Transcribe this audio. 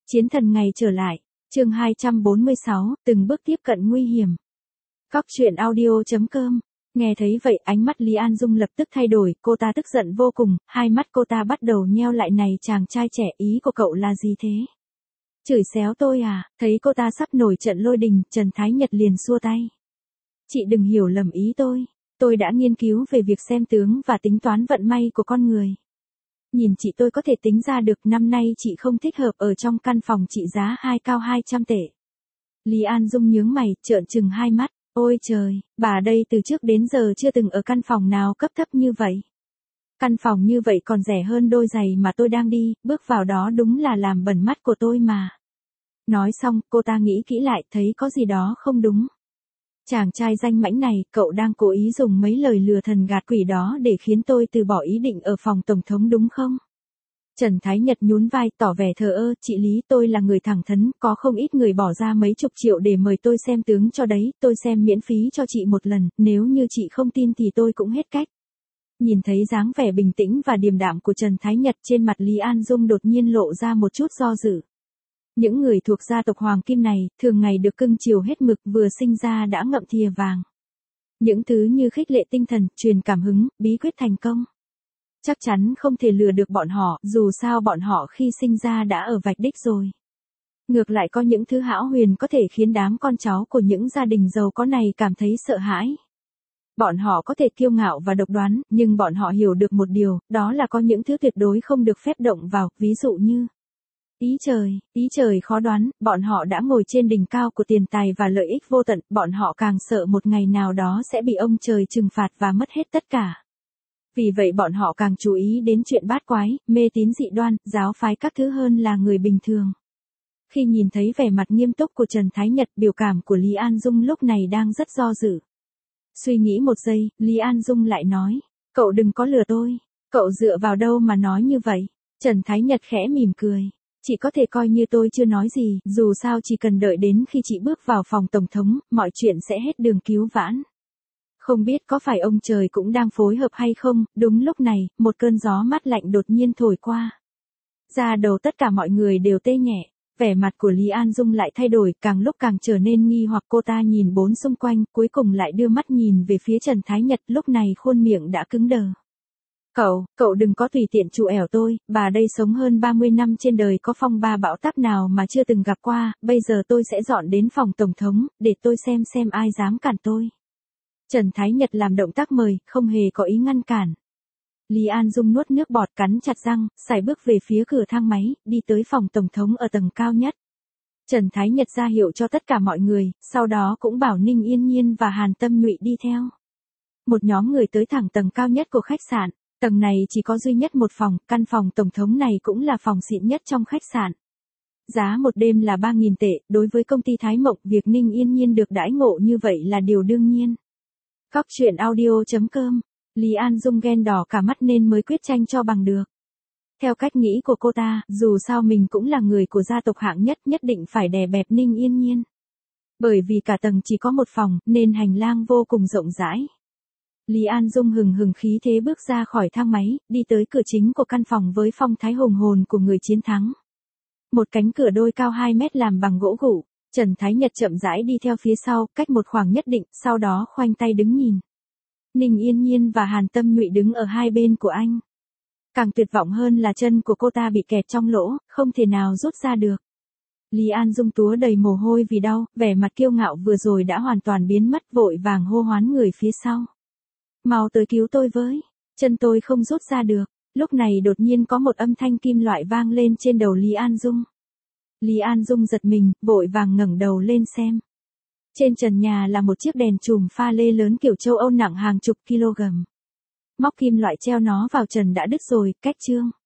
Chiến thần ngày trở lại, chương 246, từng bước tiếp cận nguy hiểm. Cóc truyện audio.com. Nghe thấy vậy ánh mắt Lý An Dung lập tức thay đổi, cô ta tức giận vô cùng, hai mắt cô ta bắt đầu nheo lại, này chàng trai trẻ, ý của cậu là gì thế? Chửi xéo tôi à? Thấy cô ta sắp nổi trận lôi đình, Trần Thái Nhật liền xua tay. Chị đừng hiểu lầm ý tôi đã nghiên cứu về việc xem tướng và tính toán vận may của con người. Nhìn chị tôi có thể tính ra được năm nay chị không thích hợp ở trong căn phòng trị giá cao 200 tệ. Lý An Dung nhướng mày, trợn trừng hai mắt. Ôi trời, bà đây từ trước đến giờ chưa từng ở căn phòng nào cấp thấp như vậy. Căn phòng như vậy còn rẻ hơn đôi giày mà tôi đang đi, bước vào đó đúng là làm bẩn mắt của tôi mà. Nói xong, cô ta nghĩ kỹ lại, thấy có gì đó không đúng. Chàng trai danh mãnh này, cậu đang cố ý dùng mấy lời lừa thần gạt quỷ đó để khiến tôi từ bỏ ý định ở phòng tổng thống đúng không? Trần Thái Nhật nhún vai, tỏ vẻ thờ ơ, chị Lý, tôi là người thẳng thắn, có không ít người bỏ ra mấy chục triệu để mời tôi xem tướng cho đấy, tôi xem miễn phí cho chị một lần, nếu như chị không tin thì tôi cũng hết cách. Nhìn thấy dáng vẻ bình tĩnh và điềm đạm của Trần Thái Nhật, trên mặt Lý An Dung đột nhiên lộ ra một chút do dự. Những người thuộc gia tộc Hoàng Kim này, thường ngày được cưng chiều hết mực, vừa sinh ra đã ngậm thìa vàng. Những thứ như khích lệ tinh thần, truyền cảm hứng, bí quyết thành công. Chắc chắn không thể lừa được bọn họ, dù sao bọn họ khi sinh ra đã ở vạch đích rồi. Ngược lại có những thứ hão huyền có thể khiến đám con cháu của những gia đình giàu có này cảm thấy sợ hãi. Bọn họ có thể kiêu ngạo và độc đoán, nhưng bọn họ hiểu được một điều, đó là có những thứ tuyệt đối không được phép động vào, ví dụ như ý trời khó đoán, bọn họ đã ngồi trên đỉnh cao của tiền tài và lợi ích vô tận, bọn họ càng sợ một ngày nào đó sẽ bị ông trời trừng phạt và mất hết tất cả. Vì vậy bọn họ càng chú ý đến chuyện bát quái, mê tín dị đoan, giáo phái các thứ hơn là người bình thường. Khi nhìn thấy vẻ mặt nghiêm túc của Trần Thái Nhật, biểu cảm của Lý An Dung lúc này đang rất do dự. Suy nghĩ một giây, Lý An Dung lại nói, cậu đừng có lừa tôi, cậu dựa vào đâu mà nói như vậy? Trần Thái Nhật khẽ mỉm cười. Chị có thể coi như tôi chưa nói gì, dù sao chỉ cần đợi đến khi chị bước vào phòng tổng thống, mọi chuyện sẽ hết đường cứu vãn. Không biết có phải ông trời cũng đang phối hợp hay không, đúng lúc này, một cơn gió mát lạnh đột nhiên thổi qua. Da đầu tất cả mọi người đều tê nhẹ, vẻ mặt của Lý An Dung lại thay đổi, càng lúc càng trở nên nghi hoặc, cô ta nhìn bốn xung quanh, cuối cùng lại đưa mắt nhìn về phía Trần Thái Nhật, lúc này khuôn miệng đã cứng đờ. Cậu đừng có tùy tiện trù ẻo tôi, bà đây sống hơn 30 năm trên đời, có phong ba bão táp nào mà chưa từng gặp qua, bây giờ tôi sẽ dọn đến phòng tổng thống, để tôi xem ai dám cản tôi. Trần Thái Nhật làm động tác mời, không hề có ý ngăn cản. Lý An Dung nuốt nước bọt, cắn chặt răng, sải bước về phía cửa thang máy, đi tới phòng tổng thống ở tầng cao nhất. Trần Thái Nhật ra hiệu cho tất cả mọi người, sau đó cũng bảo Ninh Yên Nhiên và Hàn Tâm Nhụy đi theo. Một nhóm người tới thẳng tầng cao nhất của khách sạn. Tầng này chỉ có duy nhất một phòng, căn phòng tổng thống này cũng là phòng xịn nhất trong khách sạn. Giá một đêm là 3.000 tệ, đối với công ty Thái Mộng, việc Ninh Yên Nhiên được đãi ngộ như vậy là điều đương nhiên. Cóc truyện audio.com. Lý An Dung ghen đỏ cả mắt nên mới quyết tranh cho bằng được. Theo cách nghĩ của cô ta, dù sao mình cũng là người của gia tộc hạng nhất, nhất định phải đè bẹp Ninh Yên Nhiên. Bởi vì cả tầng chỉ có một phòng, nên hành lang vô cùng rộng rãi. Lý An Dung hừng hừng khí thế bước ra khỏi thang máy, đi tới cửa chính của căn phòng với phong thái hùng hồn của người chiến thắng. Một cánh cửa đôi cao 2 mét làm bằng gỗ gụ, Trần Thái Nhật chậm rãi đi theo phía sau, cách một khoảng nhất định, sau đó khoanh tay đứng nhìn. Ninh Yên Nhiên và Hàn Tâm Nhụy đứng ở hai bên của anh. Càng tuyệt vọng hơn là chân của cô ta bị kẹt trong lỗ, không thể nào rút ra được. Lý An Dung túa đầy mồ hôi vì đau, vẻ mặt kiêu ngạo vừa rồi đã hoàn toàn biến mất, vội vàng hô hoán người phía sau. Mau tới cứu tôi với, chân tôi không rút ra được. Lúc này đột nhiên có một âm thanh kim loại vang lên trên đầu Lý An Dung. Lý An Dung giật mình, vội vàng ngẩng đầu lên xem. Trên trần nhà là một chiếc đèn chùm pha lê lớn kiểu châu Âu nặng hàng chục kg. Móc kim loại treo nó vào trần đã đứt rồi, cách chương.